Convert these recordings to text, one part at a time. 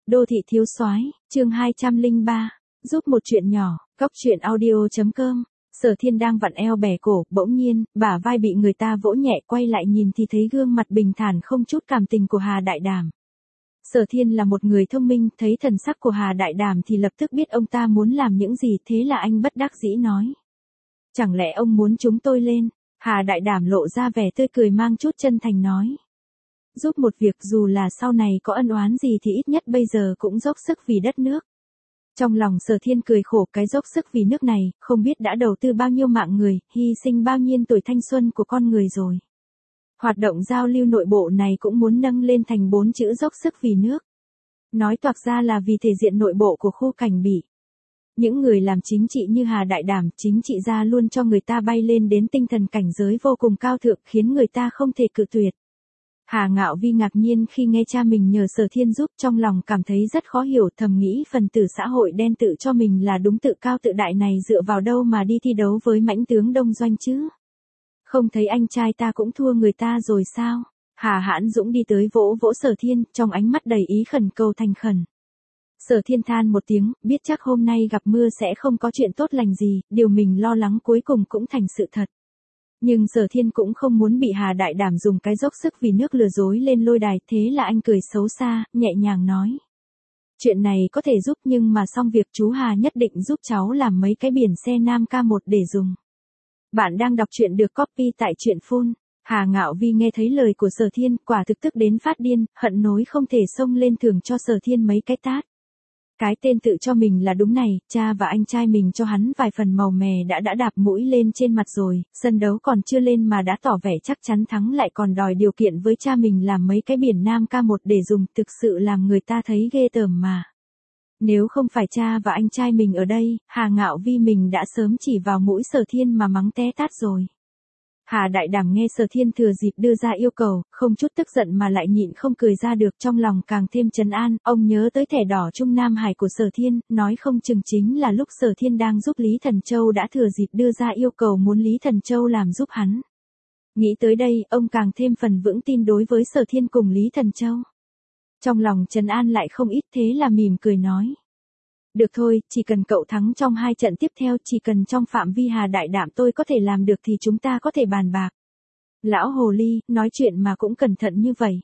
Đô thị thiếu soái, chương 203, giúp một chuyện nhỏ, góc chuyện audio.com. Sở Thiên đang vặn eo bẻ cổ, bỗng nhiên, bả vai bị người ta vỗ nhẹ, quay lại nhìn thì thấy gương mặt bình thản không chút cảm tình của Hà Đại Đảm. Sở Thiên là một người thông minh, thấy thần sắc của Hà Đại Đảm thì lập tức biết ông ta muốn làm những gì, thế là anh bất đắc dĩ nói. Chẳng lẽ ông muốn chúng tôi lên? Hà Đại Đảm lộ ra vẻ tươi cười mang chút chân thành nói. Giúp một việc dù là sau này có ân oán gì thì ít nhất bây giờ cũng dốc sức vì đất nước. Trong lòng Sở Thiên cười khổ, cái dốc sức vì nước này, không biết đã đầu tư bao nhiêu mạng người, hy sinh bao nhiêu tuổi thanh xuân của con người rồi. Hoạt động giao lưu nội bộ này cũng muốn nâng lên thành 4 chữ dốc sức vì nước. Nói toạc ra là vì thể diện nội bộ của khu Cảnh Bị. Những người làm chính trị như Hà Đại Đảm, chính trị gia luôn cho người ta bay lên đến tinh thần cảnh giới vô cùng cao thượng, khiến người ta không thể cự tuyệt. Hà Ngạo Vi ngạc nhiên khi nghe cha mình nhờ Sở Thiên giúp, trong lòng cảm thấy rất khó hiểu, thầm nghĩ phần tử xã hội đen tự cho mình là đúng, tự cao tự đại này dựa vào đâu mà đi thi đấu với mãnh tướng Đông Doanh chứ? Không thấy anh trai ta cũng thua người ta rồi sao? Hà Hãn Dũng đi tới vỗ vỗ Sở Thiên, trong ánh mắt đầy ý khẩn cầu thành khẩn. Sở Thiên than một tiếng, biết chắc hôm nay gặp mưa sẽ không có chuyện tốt lành gì, điều mình lo lắng cuối cùng cũng thành sự thật. Nhưng Sở Thiên cũng không muốn bị Hà Đại Đảm dùng cái dốc sức vì nước lừa dối lên lôi đài, thế là anh cười xấu xa, nhẹ nhàng nói. Chuyện này có thể giúp nhưng mà xong việc chú Hà nhất định giúp cháu làm mấy cái biển xe Nam K1 để dùng. Bạn đang đọc truyện được copy tại truyện Phone. Hà Ngạo Vi nghe thấy lời của Sở Thiên, quả thực tức đến phát điên, hận nối không thể xông lên thưởng cho Sở Thiên mấy cái tát. Cái tên tự cho mình là đúng này, cha và anh trai mình cho hắn vài phần màu mè đã đạp mũi lên trên mặt rồi, sân đấu còn chưa lên mà đã tỏ vẻ chắc chắn thắng, lại còn đòi điều kiện với cha mình làm mấy cái biển Nam K1 để dùng, thực sự làm người ta thấy ghê tởm mà. Nếu không phải cha và anh trai mình ở đây, Hà Ngạo Vi mình đã sớm chỉ vào mũi Sở Thiên mà mắng té tát rồi. Hà Đại Đảm nghe Sở Thiên thừa dịp đưa ra yêu cầu, không chút tức giận mà lại nhịn không cười ra được, trong lòng càng thêm trấn an, ông nhớ tới thẻ đỏ Trung Nam Hải của Sở Thiên, nói không chừng chính là lúc Sở Thiên đang giúp Lý Thần Châu đã thừa dịp đưa ra yêu cầu muốn Lý Thần Châu làm giúp hắn. Nghĩ tới đây, ông càng thêm phần vững tin đối với Sở Thiên cùng Lý Thần Châu. Trong lòng trấn an lại không ít, thế là mỉm cười nói. Được thôi, chỉ cần cậu thắng trong 2 trận tiếp theo, chỉ cần trong phạm vi Hà Đại Đảm tôi có thể làm được thì chúng ta có thể bàn bạc. Lão hồ ly, nói chuyện mà cũng cẩn thận như vậy.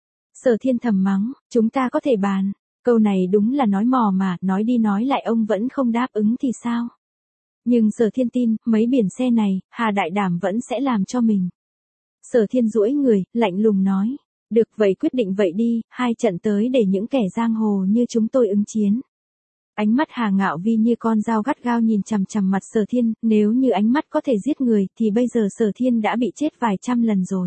Sở Thiên thầm mắng, chúng ta có thể bàn. Câu này đúng là nói mò mà, nói đi nói lại ông vẫn không đáp ứng thì sao? Nhưng Sở Thiên tin, mấy biển xe này, Hà Đại Đảm vẫn sẽ làm cho mình. Sở Thiên duỗi người, lạnh lùng nói. Được vậy, quyết định vậy đi, 2 trận tới để những kẻ giang hồ như chúng tôi ứng chiến. Ánh mắt Hà Ngạo Vi như con dao gắt gao nhìn chằm chằm mặt Sở Thiên, nếu như ánh mắt có thể giết người thì bây giờ Sở Thiên đã bị chết vài trăm lần rồi.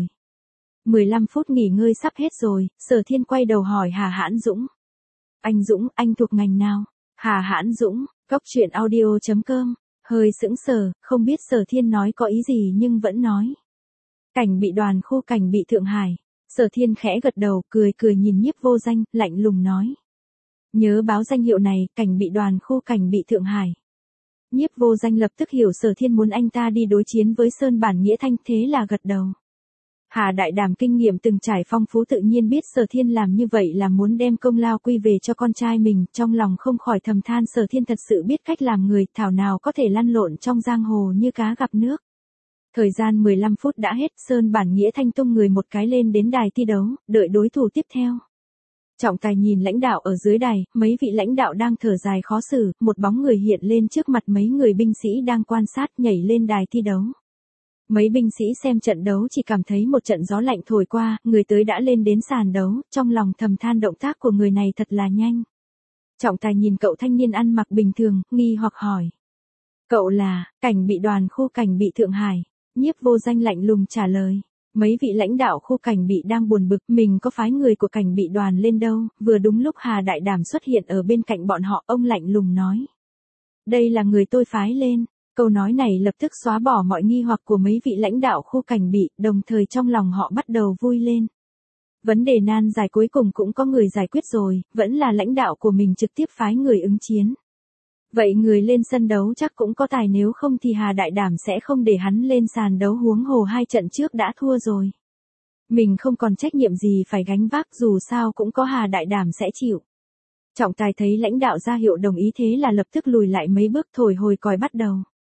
15 phút nghỉ ngơi sắp hết rồi, Sở Thiên quay đầu hỏi Hà Hãn Dũng. Anh Dũng, anh thuộc ngành nào? Hà Hãn Dũng, góc chuyện audio.com, hơi sững sờ, không biết Sở Thiên nói có ý gì nhưng vẫn nói. Cảnh Bị đoàn khu Cảnh Bị Thượng Hải. Sở Thiên khẽ gật đầu, cười nhìn Nhiếp Vô Danh, lạnh lùng nói. Nhớ báo danh hiệu này, Cảnh Bị đoàn khu Cảnh Bị Thượng Hải. Nhiếp Vô Danh lập tức hiểu Sở Thiên muốn anh ta đi đối chiến với Sơn Bản Nghĩa Thanh, thế là gật đầu. Hà Đại Đảm kinh nghiệm từng trải phong phú tự nhiên biết Sở Thiên làm như vậy là muốn đem công lao quy về cho con trai mình, trong lòng không khỏi thầm than Sở Thiên thật sự biết cách làm người, thảo nào có thể lăn lộn trong giang hồ như cá gặp nước. Thời gian 15 phút đã hết, Sơn Bản Nghĩa Thanh tung người một cái lên đến đài thi đấu, đợi đối thủ tiếp theo. Trọng tài nhìn lãnh đạo ở dưới đài, mấy vị lãnh đạo đang thở dài khó xử, một bóng người hiện lên trước mặt mấy người binh sĩ đang quan sát, nhảy lên đài thi đấu. Mấy binh sĩ xem trận đấu chỉ cảm thấy một trận gió lạnh thổi qua, người tới đã lên đến sàn đấu, trong lòng thầm than động tác của người này thật là nhanh. Trọng tài nhìn cậu thanh niên ăn mặc bình thường, nghi hoặc hỏi. Cậu là, Cảnh Bị đoàn khu Cảnh Bị Thượng Hải. Nhiếp Vô Danh lạnh lùng trả lời. Mấy vị lãnh đạo khu Cảnh Bị đang buồn bực, mình có phái người của Cảnh Bị đoàn lên đâu, vừa đúng lúc Hà Đại Đảm xuất hiện ở bên cạnh bọn họ, ông lạnh lùng nói. Đây là người tôi phái lên. Câu nói này lập tức xóa bỏ mọi nghi hoặc của mấy vị lãnh đạo khu Cảnh Bị, đồng thời trong lòng họ bắt đầu vui lên. Vấn đề nan giải cuối cùng cũng có người giải quyết rồi, vẫn là lãnh đạo của mình trực tiếp phái người ứng chiến. Vậy người lên sân đấu chắc cũng có tài, nếu không thì Hà Đại Đảm sẽ không để hắn lên sàn đấu, huống hồ 2 trận trước đã thua rồi. Mình không còn trách nhiệm gì phải gánh vác, dù sao cũng có Hà Đại Đảm sẽ chịu. Trọng tài thấy lãnh đạo ra hiệu đồng ý thế là lập tức lùi lại mấy bước thổi hồi còi bắt đầu.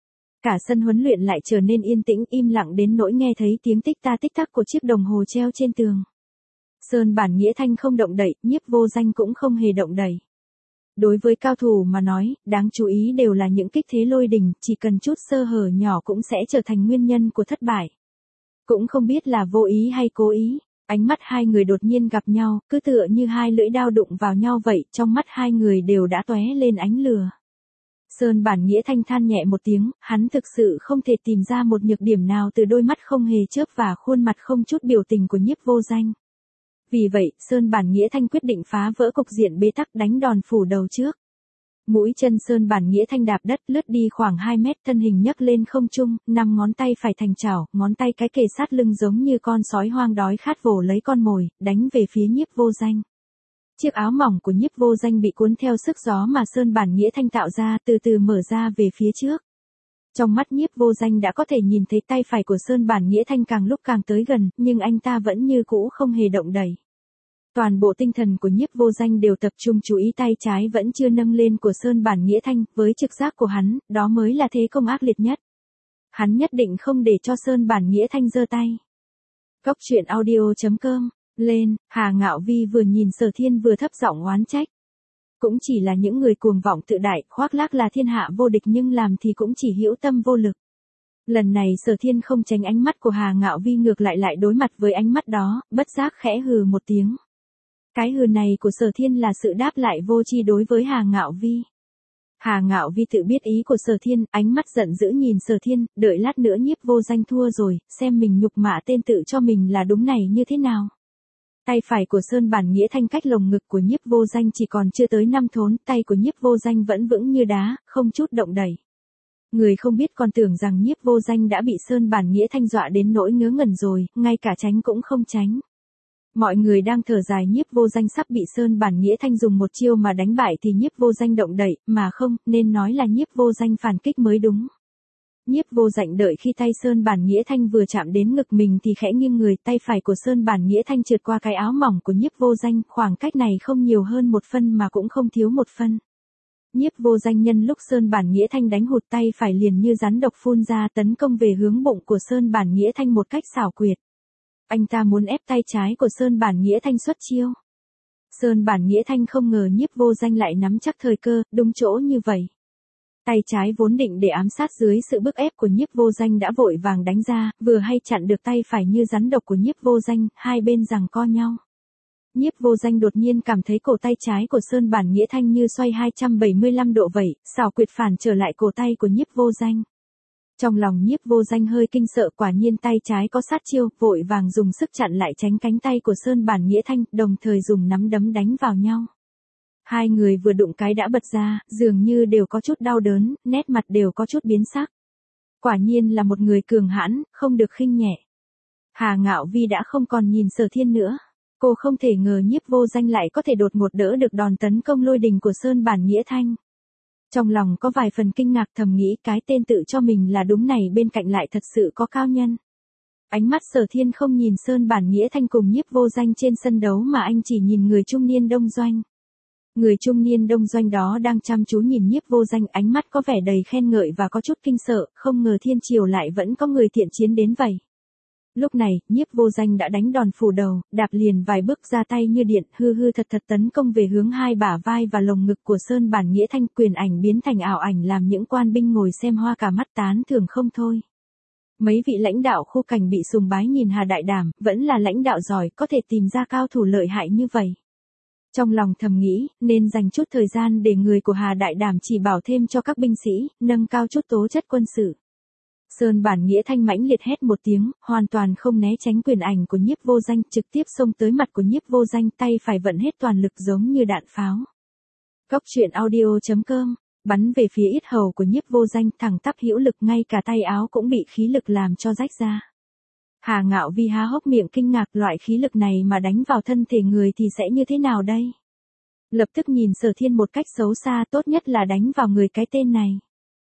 Cả sân huấn luyện lại trở nên yên tĩnh im lặng đến nỗi nghe thấy tiếng tích ta tích tắc của chiếc đồng hồ treo trên tường. Sơn Bản Nghĩa Thanh không động đậy, Nhiếp Vô Danh cũng không hề động đậy. Đối với cao thủ mà nói, đáng chú ý đều là những kích thế lôi đình, chỉ cần chút sơ hở nhỏ cũng sẽ trở thành nguyên nhân của thất bại. Cũng không biết là vô ý hay cố ý, ánh mắt hai người đột nhiên gặp nhau, cứ tựa như hai lưỡi dao đụng vào nhau vậy, trong mắt hai người đều đã tóe lên ánh lửa. Sơn Bản Nghĩa Thanh than nhẹ một tiếng, hắn thực sự không thể tìm ra một nhược điểm nào từ đôi mắt không hề chớp và khuôn mặt không chút biểu tình của Nhiếp Vô Danh. Vì vậy, Sơn Bản Nghĩa Thanh quyết định phá vỡ cục diện bế tắc đánh đòn phủ đầu trước. Mũi chân Sơn Bản Nghĩa Thanh đạp đất lướt đi khoảng 2 mét, thân hình nhấc lên không trung, 5 ngón tay phải thành chảo, ngón tay cái kề sát lưng giống như con sói hoang đói khát vồ lấy con mồi, đánh về phía Nhiếp Vô Danh. Chiếc áo mỏng của Nhiếp Vô Danh bị cuốn theo sức gió mà Sơn Bản Nghĩa Thanh tạo ra từ từ mở ra về phía trước. Trong mắt Nhiếp Vô Danh đã có thể nhìn thấy tay phải của Sơn Bản Nghĩa Thanh càng lúc càng tới gần, nhưng anh ta vẫn như cũ không hề động đậy. Toàn bộ tinh thần của Nhiếp Vô Danh đều tập trung chú ý tay trái vẫn chưa nâng lên của Sơn Bản Nghĩa Thanh, với trực giác của hắn, đó mới là thế công ác liệt nhất. Hắn nhất định không để cho Sơn Bản Nghĩa Thanh giơ tay. Góc truyện audio.com, lên, Hà Ngạo Vi vừa nhìn Sở Thiên vừa thấp giọng oán trách. Cũng chỉ là những người cuồng vọng tự đại, khoác lác là thiên hạ vô địch nhưng làm thì cũng chỉ hữu tâm vô lực. Lần này Sở Thiên không tránh ánh mắt của Hà Ngạo Vi, ngược lại đối mặt với ánh mắt đó, bất giác khẽ hừ một tiếng. Cái hừ này của Sở Thiên là sự đáp lại vô tri đối với Hà Ngạo Vi. Hà Ngạo Vi tự biết ý của Sở Thiên, ánh mắt giận dữ nhìn Sở Thiên, đợi lát nữa Nhiếp Vô Danh thua rồi, xem mình nhục mạ tên tự cho mình là đúng này như thế nào. Tay phải của Sơn Bản Nghĩa Thanh cách lồng ngực của Nhiếp Vô Danh chỉ còn chưa tới 5 thốn, tay của Nhiếp Vô Danh vẫn vững như đá, không chút động đậy. Người không biết còn tưởng rằng Nhiếp Vô Danh đã bị Sơn Bản Nghĩa Thanh dọa đến nỗi ngớ ngẩn rồi, ngay cả tránh cũng không tránh. Mọi người đang thở dài Nhiếp Vô Danh sắp bị Sơn Bản Nghĩa Thanh dùng một chiêu mà đánh bại thì Nhiếp Vô Danh động đậy, mà không, nên nói là Nhiếp Vô Danh phản kích mới đúng. Nhiếp Vô Danh đợi khi tay Sơn Bản Nghĩa Thanh vừa chạm đến ngực mình thì khẽ nghiêng người, tay phải của Sơn Bản Nghĩa Thanh trượt qua cái áo mỏng của Nhiếp Vô Danh, khoảng cách này không nhiều hơn 1 phân mà cũng không thiếu 1 phân. Nhiếp Vô Danh nhân lúc Sơn Bản Nghĩa Thanh đánh hụt tay phải liền như rắn độc phun ra tấn công về hướng bụng của Sơn Bản Nghĩa Thanh một cách xảo quyệt. Anh ta muốn ép tay trái của Sơn Bản Nghĩa Thanh xuất chiêu. Sơn Bản Nghĩa Thanh không ngờ Nhiếp Vô Danh lại nắm chắc thời cơ, đúng chỗ như vậy. Tay trái vốn định để ám sát dưới sự bức ép của Nhiếp Vô Danh đã vội vàng đánh ra, vừa hay chặn được tay phải như rắn độc của Nhiếp Vô Danh, hai bên giằng co nhau. Nhiếp Vô Danh đột nhiên cảm thấy cổ tay trái của Sơn Bản Nghĩa Thanh như xoay 275 độ vậy, xảo quyệt phản trở lại cổ tay của Nhiếp Vô Danh. Trong lòng Nhiếp Vô Danh hơi kinh sợ, quả nhiên tay trái có sát chiêu, vội vàng dùng sức chặn lại tránh cánh tay của Sơn Bản Nghĩa Thanh, đồng thời dùng nắm đấm đánh vào nhau. Hai người vừa đụng cái đã bật ra, dường như đều có chút đau đớn, nét mặt đều có chút biến sắc. Quả nhiên là một người cường hãn, không được khinh nhẹ. Hà Ngạo Vi đã không còn nhìn Sở Thiên nữa. Cô không thể ngờ Nhiếp Vô Danh lại có thể đột ngột đỡ được đòn tấn công lôi đình của Sơn Bản Nghĩa Thanh. Trong lòng có vài phần kinh ngạc, thầm nghĩ cái tên tự cho mình là đúng này bên cạnh lại thật sự có cao nhân. Ánh mắt Sở Thiên không nhìn Sơn Bản Nghĩa Thanh cùng Nhiếp Vô Danh trên sân đấu mà anh chỉ nhìn người trung niên Đông Doanh. Người trung niên Đông Doanh đó đang chăm chú nhìn Nhiếp Vô Danh, ánh mắt có vẻ đầy khen ngợi và có chút kinh sợ, không ngờ thiên triều lại vẫn có người thiện chiến đến vậy. Lúc này, Nhiếp Vô Danh đã đánh đòn phủ đầu, đạp liền vài bước ra tay như điện, hư hư thật thật tấn công về hướng hai bả vai và lồng ngực của Sơn Bản Nghĩa Thanh, quyền ảnh biến thành ảo ảnh làm những quan binh ngồi xem hoa cả mắt tán thưởng không thôi. Mấy vị lãnh đạo khu cảnh bị sùng bái nhìn Hà Đại Đảm, vẫn là lãnh đạo giỏi, có thể tìm ra cao thủ lợi hại như vậy. Trong lòng thầm nghĩ, nên dành chút thời gian để người của Hà Đại Đảm chỉ bảo thêm cho các binh sĩ, nâng cao chút tố chất quân sự. Sơn Bản Nghĩa Thanh mãnh liệt hét một tiếng, hoàn toàn không né tránh quyền ảnh của Nhiếp Vô Danh, trực tiếp xông tới mặt của Nhiếp Vô Danh, tay phải vận hết toàn lực giống như đạn pháo. Góc truyện audio.com, bắn về phía yết hầu của Nhiếp Vô Danh, thẳng tắp hữu lực, ngay cả tay áo cũng bị khí lực làm cho rách ra. Hà Ngạo Vi há hốc miệng kinh ngạc, loại khí lực này mà đánh vào thân thể người thì sẽ như thế nào đây? Lập tức nhìn Sở Thiên một cách xấu xa, tốt nhất là đánh vào người cái tên này.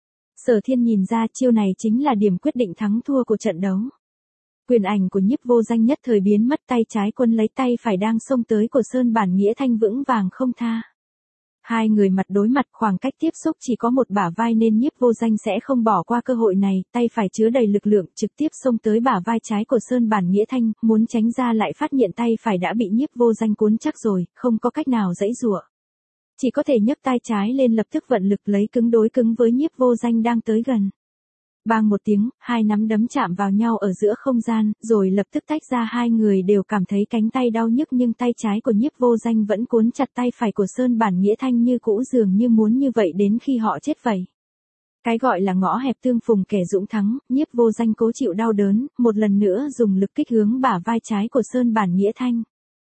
Sở Thiên nhìn ra chiêu này chính là điểm quyết định thắng thua của trận đấu. Quyền ảnh của Nhiếp Vô Danh nhất thời biến mất, tay trái quân lấy tay phải đang xông tới của Sơn Bản Nghĩa Thanh vững vàng không tha. Hai người mặt đối mặt, khoảng cách tiếp xúc chỉ có một bả vai nên Nhiếp Vô Danh sẽ không bỏ qua cơ hội này, tay phải chứa đầy lực lượng trực tiếp xông tới bả vai trái của Sơn Bản Nghĩa Thanh, muốn tránh ra lại phát hiện tay phải đã bị Nhiếp Vô Danh cuốn chắc rồi, không có cách nào giãy giụa. Chỉ có thể nhấc tay trái lên lập tức vận lực lấy cứng đối cứng với Nhiếp Vô Danh đang tới gần. Bang một tiếng, hai nắm đấm chạm vào nhau ở giữa không gian, rồi lập tức tách ra, hai người đều cảm thấy cánh tay đau nhức nhưng tay trái của Nhiếp Vô Danh vẫn cuốn chặt tay phải của Sơn Bản Nghĩa Thanh như cũ, dường như muốn như vậy đến khi họ chết vậy. Cái gọi là ngõ hẹp tương phùng kẻ dũng thắng, Nhiếp Vô Danh cố chịu đau đớn, một lần nữa dùng lực kích hướng bả vai trái của Sơn Bản Nghĩa Thanh.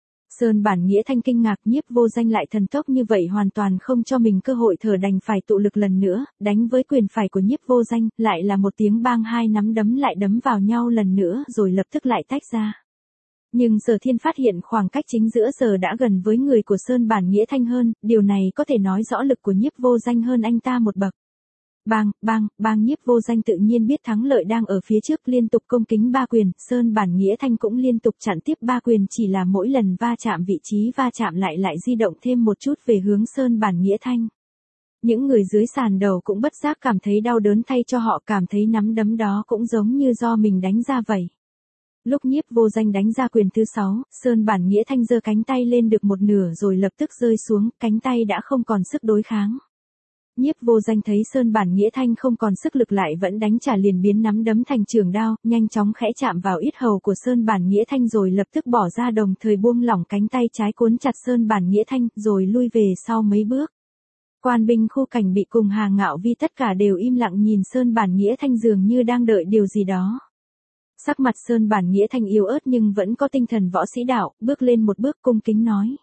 Sơn Bản Nghĩa Thanh kinh ngạc, Nhiếp Vô Danh lại thần tốc như vậy hoàn toàn không cho mình cơ hội thở, đành phải tụ lực lần nữa, đánh với quyền phải của Nhiếp Vô Danh, lại là một tiếng bang, hai nắm đấm lại đấm vào nhau lần nữa rồi lập tức lại tách ra. Nhưng Sở Thiên phát hiện khoảng cách chính giữa giờ đã gần với người của Sơn Bản Nghĩa Thanh hơn, điều này có thể nói rõ lực của Nhiếp Vô Danh hơn anh ta một bậc. Bang, bang, bang, Nhiếp Vô Danh tự nhiên biết thắng lợi đang ở phía trước, liên tục công kính ba quyền, Sơn Bản Nghĩa Thanh cũng liên tục chặn tiếp ba quyền, chỉ là mỗi lần va chạm vị trí va chạm lại di động thêm một chút về hướng Sơn Bản Nghĩa Thanh. Những người dưới sàn đầu cũng bất giác cảm thấy đau đớn thay cho họ, cảm thấy nắm đấm đó cũng giống như do mình đánh ra vậy. Lúc Nhiếp Vô Danh đánh ra quyền thứ 6, Sơn Bản Nghĩa Thanh giơ cánh tay lên được một nửa rồi lập tức rơi xuống, cánh tay đã không còn sức đối kháng. Nhiếp Vô Danh thấy Sơn Bản Nghĩa Thanh không còn sức lực lại vẫn đánh trả, liền biến nắm đấm thành trường đao, nhanh chóng khẽ chạm vào yết hầu của Sơn Bản Nghĩa Thanh rồi lập tức bỏ ra, đồng thời buông lỏng cánh tay trái cuốn chặt Sơn Bản Nghĩa Thanh, rồi lui về sau mấy bước. Quan binh khu cảnh bị cùng Hà Ngạo Vi tất cả đều im lặng nhìn Sơn Bản Nghĩa Thanh, dường như đang đợi điều gì đó. Sắc mặt Sơn Bản Nghĩa Thanh yếu ớt nhưng vẫn có tinh thần võ sĩ đạo, bước lên một bước cung kính nói.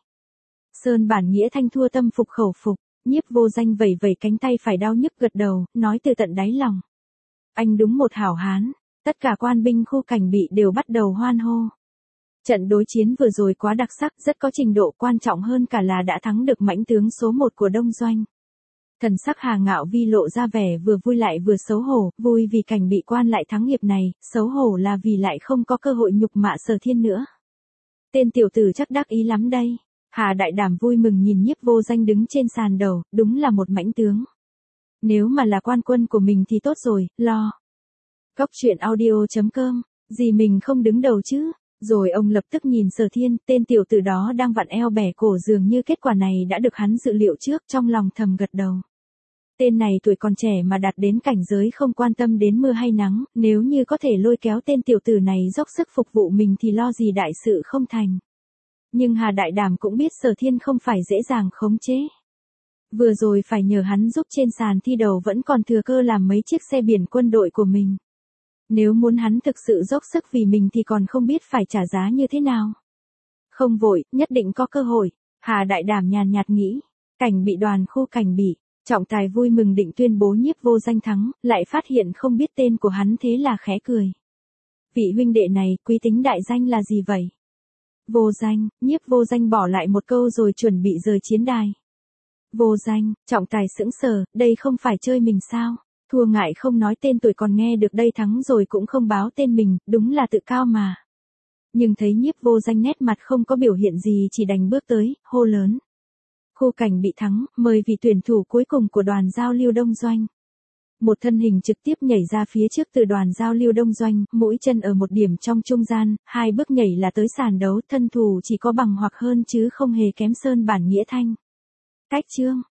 Sơn Bản Nghĩa Thanh thua tâm phục khẩu phục. Nhiếp Vô Danh vẩy vẩy cánh tay phải đau nhức, gật đầu, nói từ tận đáy lòng. Anh đúng một hảo hán. Tất cả quan binh khu cảnh bị đều bắt đầu hoan hô. Trận đối chiến vừa rồi quá đặc sắc, rất có trình độ, quan trọng hơn cả là đã thắng được mãnh tướng số 1 của Đông Doanh. Thần sắc Hà Ngạo Vi lộ ra vẻ vừa vui lại vừa xấu hổ, vui vì cảnh bị quan lại thắng hiệp này, xấu hổ là vì lại không có cơ hội nhục mạ Sở Thiên nữa. Tên tiểu tử chắc đắc ý lắm đây. Hà Đại Đảm vui mừng nhìn Nhiếp Vô Danh đứng trên sàn đầu, đúng là một mãnh tướng. Nếu mà là quan quân của mình thì tốt rồi, lo. Góc truyện audio.com, gì mình không đứng đầu chứ? Rồi ông lập tức nhìn Sở Thiên, tên tiểu tử đó đang vặn eo bẻ cổ, dường như kết quả này đã được hắn dự liệu trước, trong lòng thầm gật đầu. Tên này tuổi còn trẻ mà đạt đến cảnh giới không quan tâm đến mưa hay nắng, nếu như có thể lôi kéo tên tiểu tử này dốc sức phục vụ mình thì lo gì đại sự không thành. Nhưng Hà Đại Đảm cũng biết Sở Thiên không phải dễ dàng khống chế. Vừa rồi phải nhờ hắn giúp trên sàn thi đấu vẫn còn thừa cơ làm mấy chiếc xe biển quân đội của mình. Nếu muốn hắn thực sự dốc sức vì mình thì còn không biết phải trả giá như thế nào. Không vội, nhất định có cơ hội. Hà Đại Đảm nhàn nhạt nghĩ. Cảnh bị đoàn khu cảnh bị. Trọng tài vui mừng định tuyên bố Nhiếp Vô Danh thắng, lại phát hiện không biết tên của hắn, thế là khẽ cười. Vị huynh đệ này, quý tính đại danh là gì vậy? Vô Danh. Nhiếp Vô Danh bỏ lại một câu rồi chuẩn bị rời chiến đài. Vô Danh, trọng tài sững sờ, đây không phải chơi mình sao? Thua ngại không nói tên tuổi còn nghe được đây, thắng rồi cũng không báo tên mình, đúng là tự cao mà. Nhưng thấy Nhiếp Vô Danh nét mặt không có biểu hiện gì, chỉ đành bước tới, hô lớn. Khu cảnh bị thắng, mời vị tuyển thủ cuối cùng của đoàn giao lưu Đông Doanh. Một thân hình trực tiếp nhảy ra phía trước từ đoàn giao lưu Đông Doanh, mũi chân ở một điểm trong trung gian, hai bước nhảy là tới sàn đấu, thân thủ chỉ có bằng hoặc hơn chứ không hề kém Sơn Bản Nghĩa Thanh. Cách chương.